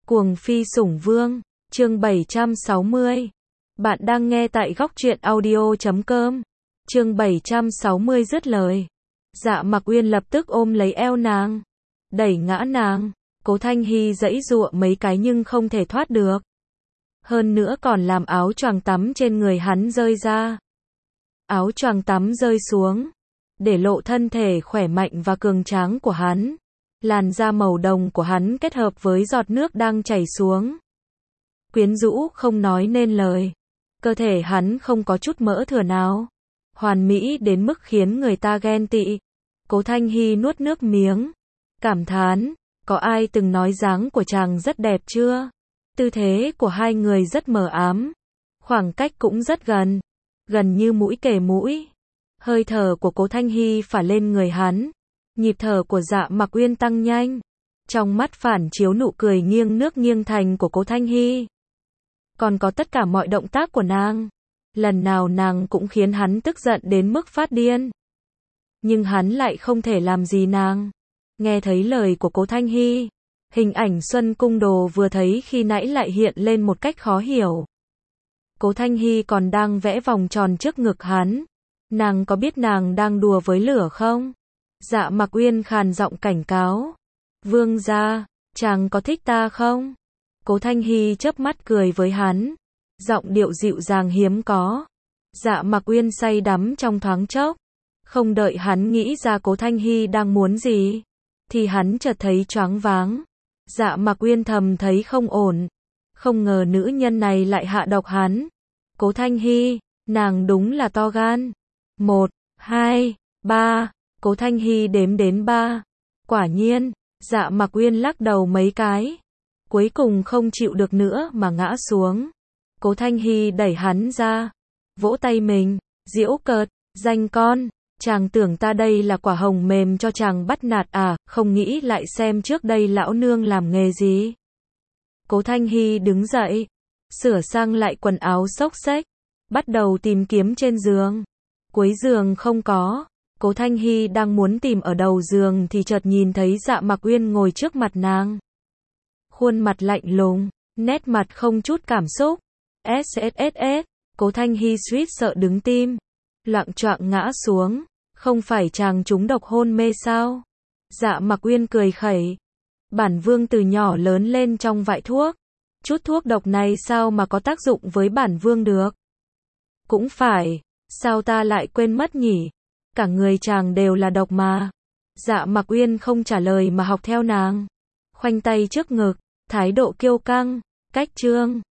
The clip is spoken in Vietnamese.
Cuồng phi sủng vương, chương 760. Bạn đang nghe tại góc truyện audio.com. Chương 760 dứt lời. Dạ Mặc Uyên lập tức ôm lấy eo nàng, đẩy ngã nàng. Cố Thanh Hy giãy giụa mấy cái nhưng không thể thoát được. Hơn nữa còn làm áo choàng tắm trên người hắn rơi ra. Áo choàng tắm rơi xuống, để lộ thân thể khỏe mạnh và cường tráng của hắn. Làn da màu đồng của hắn kết hợp với giọt nước đang chảy xuống, quyến rũ không nói nên lời. Cơ thể hắn không có chút mỡ thừa nào, hoàn mỹ đến mức khiến người ta ghen tị. Cố Thanh Hy nuốt nước miếng, cảm thán, có ai từng nói dáng của chàng rất đẹp chưa? Tư thế của hai người rất mờ ám, khoảng cách cũng rất gần, gần như mũi kề mũi. Hơi thở của Cố Thanh Hy phả lên người hắn, nhịp thở của Dạ Mặc Uyên tăng nhanh, trong mắt phản chiếu nụ cười nghiêng nước nghiêng thành của Cố Thanh Hy. Còn có tất cả mọi động tác của nàng, lần nào nàng cũng khiến hắn tức giận đến mức phát điên. Nhưng hắn lại không thể làm gì nàng. Nghe thấy lời của Cố Thanh Hy, hình ảnh Xuân Cung Đồ vừa thấy khi nãy lại hiện lên một cách khó hiểu. Cố Thanh Hy còn đang vẽ vòng tròn trước ngực hắn. Nàng có biết nàng đang đùa với lửa không? Dạ Mặc Uyên khàn giọng cảnh cáo. Vương gia, chàng có thích ta không? Cố Thanh Hy chớp mắt cười với hắn, giọng điệu dịu dàng hiếm có. Dạ Mặc Uyên say đắm trong thoáng chốc. Không đợi hắn nghĩ ra Cố Thanh Hy đang muốn gì, thì hắn chợt thấy choáng váng. Dạ Mặc Uyên thầm thấy không ổn. Không ngờ nữ nhân này lại hạ độc hắn. Cố Thanh Hy, nàng đúng là to gan. 1, 2, 3. Cố Thanh Hy đếm đến 3. Quả nhiên, Dạ Mặc Uyên lắc đầu mấy cái, cuối cùng không chịu được nữa mà ngã xuống. Cố Thanh Hy đẩy hắn ra, vỗ tay mình, giễu cợt, danh con, chàng tưởng ta đây là quả hồng mềm cho chàng bắt nạt à, không nghĩ lại xem trước đây lão nương làm nghề gì. Cố Thanh Hy đứng dậy, sửa sang lại quần áo xốc xếch, bắt đầu tìm kiếm trên giường. Cuối giường không có. Cố Thanh Hy đang muốn tìm ở đầu giường thì chợt nhìn thấy Dạ Mặc Uyên ngồi trước mặt nàng. Khuôn mặt lạnh lùng, nét mặt không chút cảm xúc. SSSS, Cố Thanh Hy suýt sợ đứng tim, loạng choạng ngã xuống. Không phải chàng trúng độc hôn mê sao? Dạ Mặc Uyên cười khẩy. Bản vương từ nhỏ lớn lên trong vại thuốc. Chút thuốc độc này sao mà có tác dụng với bản vương được? Cũng phải, sao ta lại quên mất nhỉ? Cả người chàng đều là độc mà. Dạ Mặc Uyên không trả lời mà học theo nàng, khoanh tay trước ngực, thái độ kiêu căng, cách trương.